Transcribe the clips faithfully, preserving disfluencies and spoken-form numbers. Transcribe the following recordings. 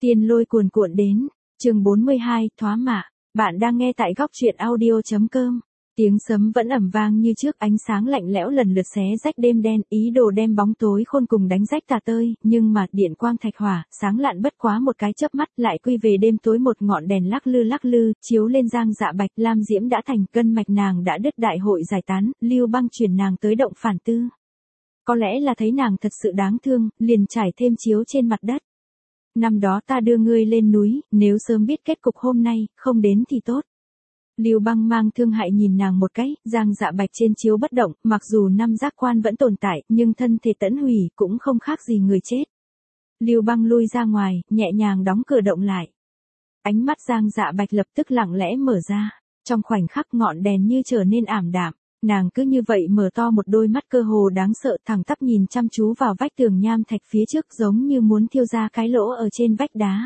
Tiên lôi cuồn cuộn đến, chương bốn mươi hai, thoá mạ. Bạn đang nghe tại góc truyện audio.com. Tiếng sấm vẫn ầm vang như trước, ánh sáng lạnh lẽo lần lượt xé rách đêm đen, ý đồ đem bóng tối khôn cùng đánh rách tà tơi, nhưng mà điện quang thạch hỏa, sáng lạn bất quá một cái chớp mắt, lại quy về đêm tối. Một ngọn đèn lắc lư lắc lư, chiếu lên Giang Dạ Bạch, lam diễm đã thành, cân mạch nàng đã đứt, đại hội giải tán, Lưu Băng chuyển nàng tới động phản tư. Có lẽ là thấy nàng thật sự đáng thương, liền trải thêm chiếu trên mặt đất. Năm đó ta đưa ngươi lên núi, nếu sớm biết kết cục hôm nay, không đến thì tốt. Lưu Băng mang thương hại nhìn nàng một cái, Giang Dạ Bạch trên chiếu bất động, mặc dù năm giác quan vẫn tồn tại, nhưng thân thể tẫn hủy, cũng không khác gì người chết. Lưu Băng lui ra ngoài, nhẹ nhàng đóng cửa động lại. Ánh mắt Giang Dạ Bạch lập tức lặng lẽ mở ra, trong khoảnh khắc ngọn đèn như trở nên ảm đạm. Nàng cứ như vậy mở to một đôi mắt cơ hồ đáng sợ, thẳng tắp nhìn chăm chú vào vách tường nham thạch phía trước, giống như muốn thiêu ra cái lỗ ở trên vách đá.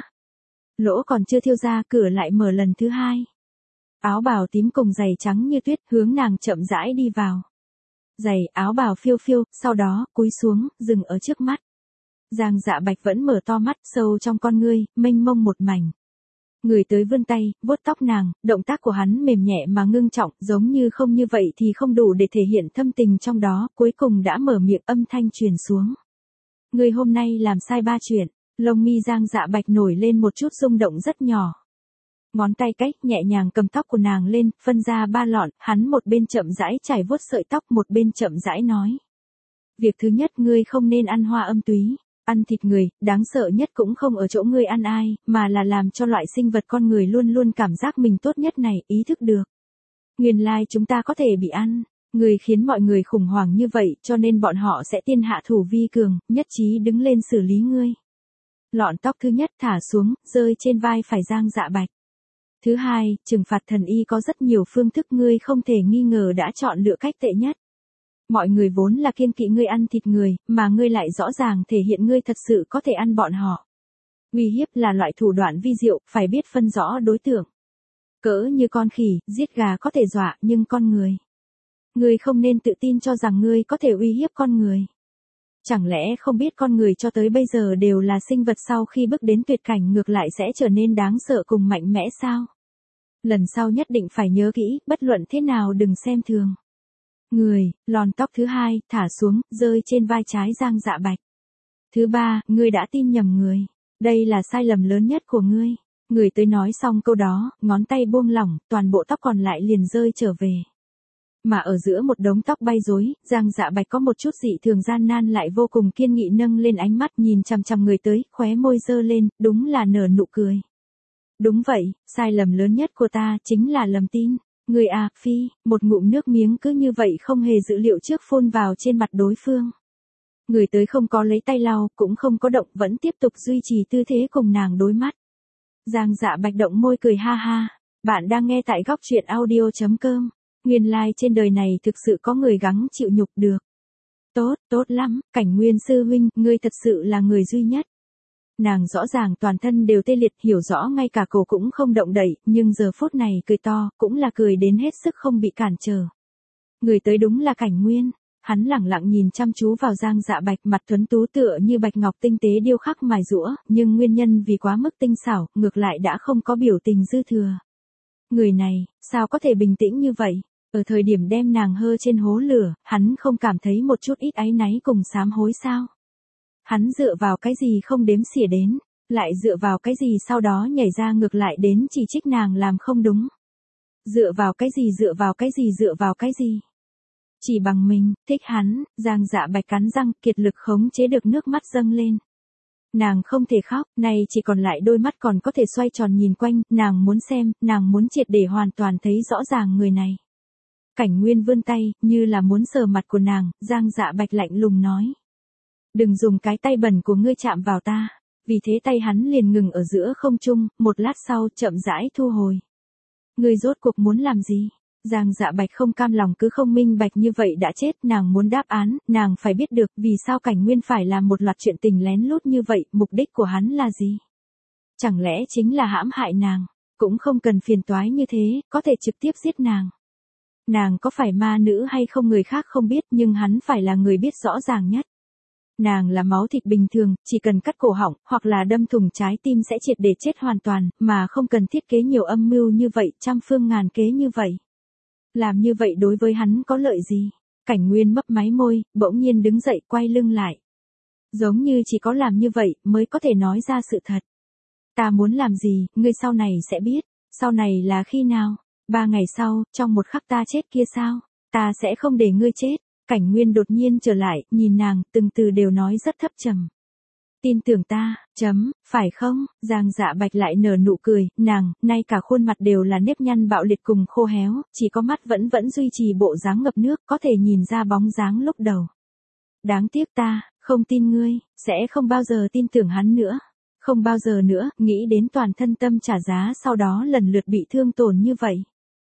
Lỗ còn chưa thiêu ra, cửa lại mở lần thứ hai. Áo bào tím cùng giày trắng như tuyết hướng nàng chậm rãi đi vào. Giày, áo bào phiêu phiêu, sau đó cúi xuống, dừng ở trước mắt. Giang Dạ Bạch vẫn mở to mắt, sâu trong con ngươi, mênh mông một mảnh. Người tới vươn tay, vuốt tóc nàng, động tác của hắn mềm nhẹ mà ngưng trọng, giống như không như vậy thì không đủ để thể hiện thâm tình trong đó, cuối cùng đã mở miệng, âm thanh truyền xuống. Người hôm nay làm sai ba chuyện. Lông mi Giang Dạ Bạch nổi lên một chút rung động rất nhỏ. Ngón tay cách nhẹ nhàng cầm tóc của nàng lên, phân ra ba lọn, hắn một bên chậm rãi chải vuốt sợi tóc, một bên chậm rãi nói. Việc thứ nhất, ngươi không nên ăn hoa âm túy. Ăn thịt người, đáng sợ nhất cũng không ở chỗ ngươi ăn ai, mà là làm cho loại sinh vật con người luôn luôn cảm giác mình tốt nhất này, ý thức được. Nguyên lai chúng ta có thể bị ăn. Ngươi khiến mọi người khủng hoảng như vậy, cho nên bọn họ sẽ tiên hạ thủ vi cường, nhất trí đứng lên xử lý ngươi. Lọn tóc thứ nhất thả xuống, rơi trên vai phải Giang Dạ Bạch. Thứ hai, trừng phạt thần y có rất nhiều phương thức, ngươi không thể nghi ngờ đã chọn lựa cách tệ nhất. Mọi người vốn là kiêng kỵ ngươi ăn thịt người, mà ngươi lại rõ ràng thể hiện ngươi thật sự có thể ăn bọn họ. Uy hiếp là loại thủ đoạn vi diệu, phải biết phân rõ đối tượng. Cỡ như con khỉ, giết gà có thể dọa, nhưng con người. Ngươi không nên tự tin cho rằng ngươi có thể uy hiếp con người. Chẳng lẽ không biết con người cho tới bây giờ đều là sinh vật sau khi bước đến tuyệt cảnh ngược lại sẽ trở nên đáng sợ cùng mạnh mẽ sao? Lần sau nhất định phải nhớ kỹ, bất luận thế nào đừng xem thường. Người, lọn tóc thứ hai, thả xuống, rơi trên vai trái Giang Dạ Bạch. Thứ ba, ngươi đã tin nhầm người. Đây là sai lầm lớn nhất của ngươi. Người tới nói xong câu đó, ngón tay buông lỏng, toàn bộ tóc còn lại liền rơi trở về. Mà ở giữa một đống tóc bay rối, Giang Dạ Bạch có một chút dị thường gian nan lại vô cùng kiên nghị nâng lên ánh mắt nhìn chằm chằm người tới, khóe môi giơ lên, đúng là nở nụ cười. Đúng vậy, sai lầm lớn nhất của ta chính là lầm tin. Người à, phi, một ngụm nước miếng cứ như vậy không hề dự liệu trước phun vào trên mặt đối phương. Người tới không có lấy tay lau, cũng không có động, vẫn tiếp tục duy trì tư thế cùng nàng đối mắt. Giang Dạ Bạch động môi cười ha ha. Bạn đang nghe tại góc truyện audio.com. Nguyên lai like trên đời này thực sự có người gắng chịu nhục được. Tốt, tốt lắm, Cảnh Nguyên sư huynh, ngươi thật sự là người duy nhất. Nàng rõ ràng toàn thân đều tê liệt, hiểu rõ ngay cả cổ cũng không động đậy, nhưng giờ phút này cười to, cũng là cười đến hết sức không bị cản trở. Người tới đúng là Cảnh Nguyên, hắn lẳng lặng nhìn chăm chú vào Giang Dạ Bạch, mặt tuấn tú tựa như bạch ngọc tinh tế điêu khắc mài giũa, nhưng nguyên nhân vì quá mức tinh xảo, ngược lại đã không có biểu tình dư thừa. Người này, sao có thể bình tĩnh như vậy? Ở thời điểm đem nàng hơ trên hố lửa, hắn không cảm thấy một chút ít áy náy cùng sám hối sao? Hắn dựa vào cái gì không đếm xỉa đến, lại dựa vào cái gì sau đó nhảy ra ngược lại đến chỉ trích nàng làm không đúng. Dựa vào cái gì dựa vào cái gì dựa vào cái gì. Chỉ bằng mình, thích hắn, Giang Dạ Bạch cắn răng, kiệt lực khống chế được nước mắt dâng lên. Nàng không thể khóc, nay chỉ còn lại đôi mắt còn có thể xoay tròn nhìn quanh, nàng muốn xem, nàng muốn triệt để hoàn toàn thấy rõ ràng người này. Cảnh Nguyên vươn tay, như là muốn sờ mặt của nàng, Giang Dạ Bạch lạnh lùng nói. Đừng dùng cái tay bẩn của ngươi chạm vào ta. Vì thế tay hắn liền ngừng ở giữa không trung, một lát sau chậm rãi thu hồi. Ngươi rốt cuộc muốn làm gì? Giang Dạ Bạch không cam lòng cứ không minh bạch như vậy đã chết, nàng muốn đáp án, nàng phải biết được vì sao Cảnh Nguyên phải làm một loạt chuyện tình lén lút như vậy, mục đích của hắn là gì? Chẳng lẽ chính là hãm hại nàng, cũng không cần phiền toái như thế, có thể trực tiếp giết nàng. Nàng có phải ma nữ hay không người khác không biết, nhưng hắn phải là người biết rõ ràng nhất. Nàng là máu thịt bình thường, chỉ cần cắt cổ họng, hoặc là đâm thủng trái tim sẽ triệt để chết hoàn toàn, mà không cần thiết kế nhiều âm mưu như vậy, trăm phương ngàn kế như vậy. Làm như vậy đối với hắn có lợi gì? Cảnh Nguyên mấp máy môi, bỗng nhiên đứng dậy quay lưng lại. Giống như chỉ có làm như vậy, mới có thể nói ra sự thật. Ta muốn làm gì, ngươi sau này sẽ biết. Sau này là khi nào? Ba ngày sau, trong một khắc ta chết kia sao? Ta sẽ không để ngươi chết. Cảnh Nguyên đột nhiên trở lại, nhìn nàng, từng từ đều nói rất thấp trầm. Tin tưởng ta, chấm, phải không? Giang Dạ Bạch lại nở nụ cười, nàng, nay cả khuôn mặt đều là nếp nhăn bạo liệt cùng khô héo, chỉ có mắt vẫn vẫn duy trì bộ dáng ngập nước, có thể nhìn ra bóng dáng lúc đầu. Đáng tiếc ta, không tin ngươi, sẽ không bao giờ tin tưởng hắn nữa. Không bao giờ nữa, nghĩ đến toàn thân tâm trả giá sau đó lần lượt bị thương tổn như vậy.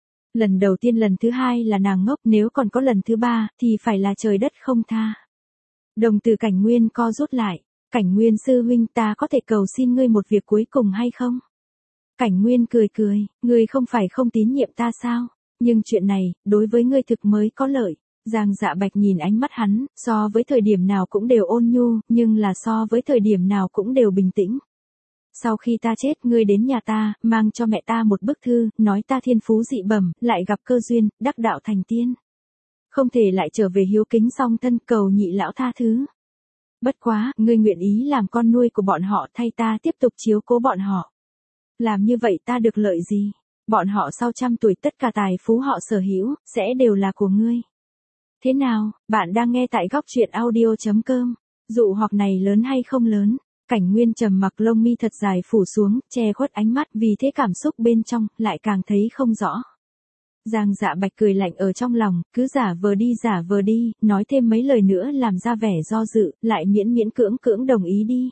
Lần đầu tiên lần thứ hai là nàng ngốc, nếu còn có lần thứ ba, thì phải là trời đất không tha. Đồng từ Cảnh Nguyên co rút lại. Cảnh Nguyên sư huynh, ta có thể cầu xin ngươi một việc cuối cùng hay không? Cảnh Nguyên cười cười, ngươi không phải không tín nhiệm ta sao? Nhưng chuyện này, đối với ngươi thực mới có lợi. Giang Dạ Bạch nhìn ánh mắt hắn, so với thời điểm nào cũng đều ôn nhu, nhưng là so với thời điểm nào cũng đều bình tĩnh. Sau khi ta chết, ngươi đến nhà ta, mang cho mẹ ta một bức thư, nói ta thiên phú dị bẩm, lại gặp cơ duyên, đắc đạo thành tiên. Không thể lại trở về hiếu kính song thân, cầu nhị lão tha thứ. Bất quá, ngươi nguyện ý làm con nuôi của bọn họ thay ta tiếp tục chiếu cố bọn họ. Làm như vậy ta được lợi gì? Bọn họ sau trăm tuổi tất cả tài phú họ sở hữu, sẽ đều là của ngươi. Thế nào, bạn đang nghe tại góc truyện audio chấm com. Dụ hoặc này lớn hay không lớn? Cảnh Nguyên trầm mặc, lông mi thật dài phủ xuống, che khuất ánh mắt, vì thế cảm xúc bên trong lại càng thấy không rõ. Giang Dạ Bạch cười lạnh ở trong lòng, cứ giả vờ đi giả vờ đi, nói thêm mấy lời nữa làm ra vẻ do dự, lại miễn miễn cưỡng cưỡng đồng ý đi.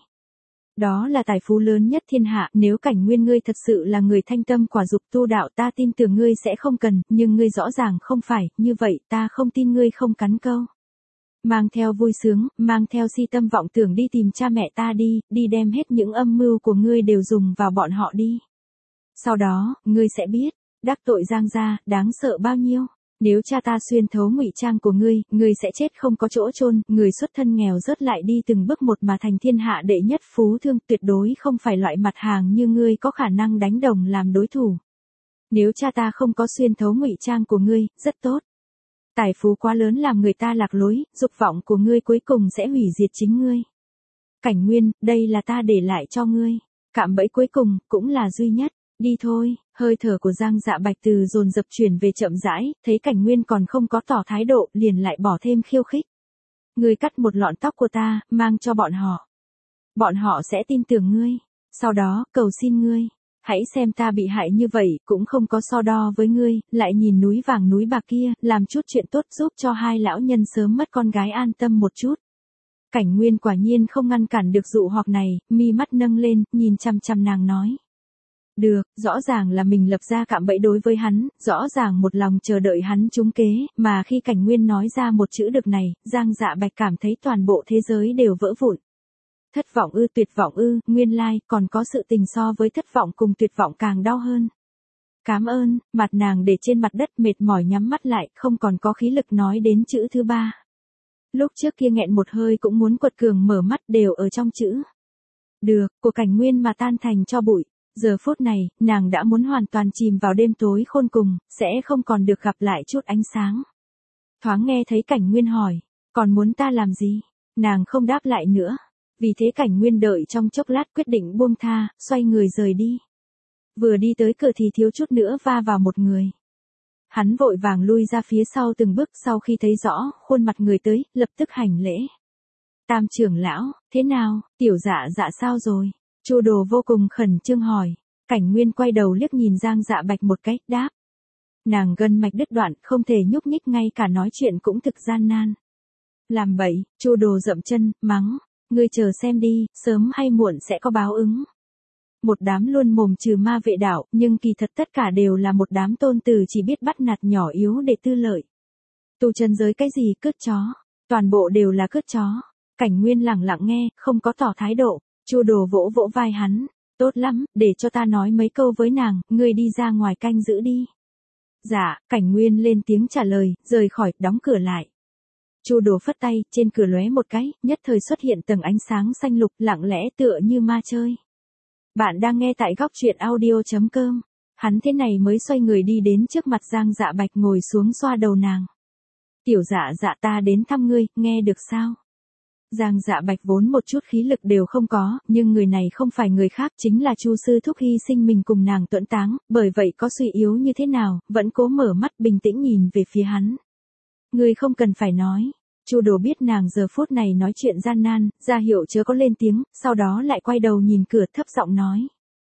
Đó là tài phú lớn nhất thiên hạ, nếu Cảnh Nguyên ngươi thật sự là người thanh tâm quả dục tu đạo, ta tin tưởng ngươi sẽ không cần, nhưng ngươi rõ ràng không phải, như vậy ta không tin ngươi không cắn câu. Mang theo vui sướng, mang theo si tâm vọng tưởng đi tìm cha mẹ ta đi, đi đem hết những âm mưu của ngươi đều dùng vào bọn họ đi. Sau đó, ngươi sẽ biết, đắc tội Giang gia, đáng sợ bao nhiêu. Nếu cha ta xuyên thấu ngụy trang của ngươi, ngươi sẽ chết không có chỗ chôn, người xuất thân nghèo rớt lại đi từng bước một mà thành thiên hạ đệ nhất phú thương, tuyệt đối không phải loại mặt hàng như ngươi có khả năng đánh đồng làm đối thủ. Nếu cha ta không có xuyên thấu ngụy trang của ngươi, rất tốt. Tài phú quá lớn làm người ta lạc lối, dục vọng của ngươi cuối cùng sẽ hủy diệt chính ngươi. Cảnh Nguyên, đây là ta để lại cho ngươi. Cạm bẫy cuối cùng, cũng là duy nhất. Đi thôi, hơi thở của Giang Dạ Bạch từ dồn dập chuyển về chậm rãi, thấy Cảnh Nguyên còn không có tỏ thái độ, liền lại bỏ thêm khiêu khích. Ngươi cắt một lọn tóc của ta, mang cho bọn họ. Bọn họ sẽ tin tưởng ngươi. Sau đó, cầu xin ngươi. Hãy xem ta bị hại như vậy, cũng không có so đo với ngươi, lại nhìn núi vàng núi bạc kia, làm chút chuyện tốt giúp cho hai lão nhân sớm mất con gái an tâm một chút. Cảnh Nguyên quả nhiên không ngăn cản được dụ hoặc này, mi mắt nâng lên, nhìn chăm chăm nàng nói. Được, rõ ràng là mình lập ra cạm bẫy đối với hắn, rõ ràng một lòng chờ đợi hắn trúng kế, mà khi Cảnh Nguyên nói ra một chữ được này, Giang Dạ Bạch cảm thấy toàn bộ thế giới đều vỡ vụn. Thất vọng ư, tuyệt vọng ư, nguyên lai, còn có sự tình so với thất vọng cùng tuyệt vọng càng đau hơn. Cám ơn, mặt nàng để trên mặt đất mệt mỏi nhắm mắt lại, không còn có khí lực nói đến chữ thứ ba. Lúc trước kia nghẹn một hơi cũng muốn quật cường mở mắt đều ở trong chữ. Được, của Cảnh Nguyên mà tan thành cho bụi. Giờ phút này, nàng đã muốn hoàn toàn chìm vào đêm tối khôn cùng, sẽ không còn được gặp lại chút ánh sáng. Thoáng nghe thấy Cảnh Nguyên hỏi, còn muốn ta làm gì? Nàng không đáp lại nữa. Vì thế Cảnh Nguyên đợi trong chốc lát quyết định buông tha, xoay người rời đi. Vừa đi tới cửa thì thiếu chút nữa va vào một người. Hắn vội vàng lui ra phía sau từng bước, sau khi thấy rõ khuôn mặt người tới, lập tức hành lễ. Tam trưởng lão, thế nào, tiểu Dạ Dạ sao rồi? Chu Đồ vô cùng khẩn trương hỏi. Cảnh Nguyên quay đầu liếc nhìn Giang Dạ Bạch một cái, đáp. Nàng gân mạch đứt đoạn, không thể nhúc nhích, ngay cả nói chuyện cũng thực gian nan. Làm bậy, Chu Đồ dậm chân, mắng. Ngươi chờ xem đi, sớm hay muộn sẽ có báo ứng. Một đám luôn mồm trừ ma vệ đạo, nhưng kỳ thật tất cả đều là một đám tôn tử chỉ biết bắt nạt nhỏ yếu để tư lợi. Tu chân giới cái gì cướp chó, toàn bộ đều là cướp chó. Cảnh Nguyên lặng lặng nghe, không có tỏ thái độ. Chu Đồ vỗ vỗ vai hắn, tốt lắm, để cho ta nói mấy câu với nàng, ngươi đi ra ngoài canh giữ đi. Dạ, Cảnh Nguyên lên tiếng trả lời, rời khỏi, đóng cửa lại. Chu Đồ phất tay, trên cửa lóe một cái, nhất thời xuất hiện tầng ánh sáng xanh lục, lặng lẽ tựa như ma chơi. Bạn đang nghe tại góc truyện audio chấm com. Hắn thế này mới xoay người đi đến trước mặt Giang Dạ Bạch ngồi xuống xoa đầu nàng. Tiểu Dạ Dạ ta đến thăm ngươi, nghe được sao? Giang Dạ Bạch vốn một chút khí lực đều không có, nhưng người này không phải người khác, chính là Chu sư thúc hy sinh mình cùng nàng tuẫn táng, bởi vậy có suy yếu như thế nào, vẫn cố mở mắt bình tĩnh nhìn về phía hắn. Ngươi không cần phải nói. Chu Đồ biết nàng giờ phút này nói chuyện gian nan, ra hiệu chớ có lên tiếng, sau đó lại quay đầu nhìn cửa thấp giọng nói.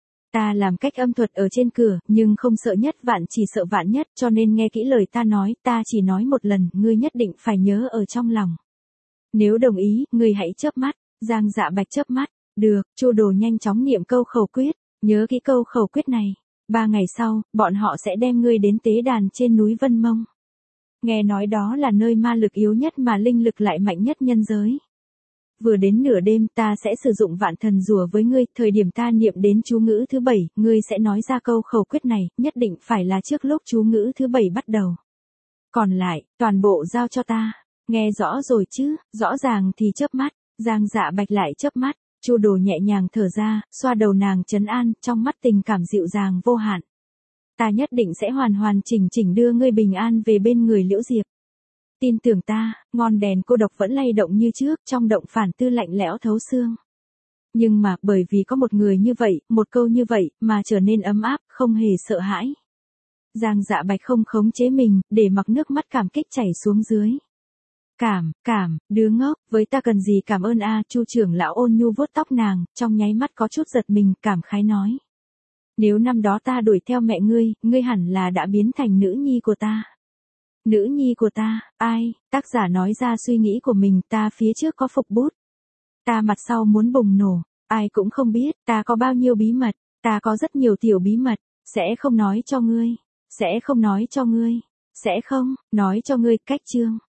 Ta làm cách âm thuật ở trên cửa, nhưng không sợ nhất vạn chỉ sợ vạn nhất, cho nên nghe kỹ lời ta nói, ta chỉ nói một lần, ngươi nhất định phải nhớ ở trong lòng. Nếu đồng ý, ngươi hãy chớp mắt. Giang Dạ Bạch chớp mắt. Được, Chu Đồ nhanh chóng niệm câu khẩu quyết, nhớ kỹ câu khẩu quyết này. Ba ngày sau, bọn họ sẽ đem ngươi đến tế đàn trên núi Vân Mông. Nghe nói đó là nơi ma lực yếu nhất mà linh lực lại mạnh nhất nhân giới. Vừa đến nửa đêm ta sẽ sử dụng vạn thần rùa với ngươi, thời điểm ta niệm đến chú ngữ thứ bảy, ngươi sẽ nói ra câu khẩu quyết này, nhất định phải là trước lúc chú ngữ thứ bảy bắt đầu. Còn lại, toàn bộ giao cho ta. Nghe rõ rồi chứ, rõ ràng thì chớp mắt. Giang Dạ Bạch lại chớp mắt. Chu Đồ nhẹ nhàng thở ra, xoa đầu nàng trấn an, trong mắt tình cảm dịu dàng vô hạn. Ta nhất định sẽ hoàn hoàn chỉnh chỉnh đưa ngươi bình an về bên người Liễu Diệp. Tin tưởng ta. Ngọn đèn cô độc vẫn lay động như trước, trong động phản tư lạnh lẽo thấu xương. Nhưng mà, bởi vì có một người như vậy, một câu như vậy, mà trở nên ấm áp, không hề sợ hãi. Giang Dạ Bạch không khống chế mình, để mặc nước mắt cảm kích chảy xuống dưới. Cảm, cảm, đứa ngốc, với ta cần gì cảm ơn a? Chu trưởng lão ôn nhu vuốt tóc nàng, trong nháy mắt có chút giật mình, cảm khái nói. Nếu năm đó ta đuổi theo mẹ ngươi, ngươi hẳn là đã biến thành nữ nhi của ta. Nữ nhi của ta, ai? Tác giả nói ra suy nghĩ của mình, ta phía trước có phục bút. Ta mặt sau muốn bùng nổ, ai cũng không biết, ta có bao nhiêu bí mật, ta có rất nhiều tiểu bí mật, sẽ không nói cho ngươi, sẽ không nói cho ngươi, sẽ không, nói cho ngươi, cách chương.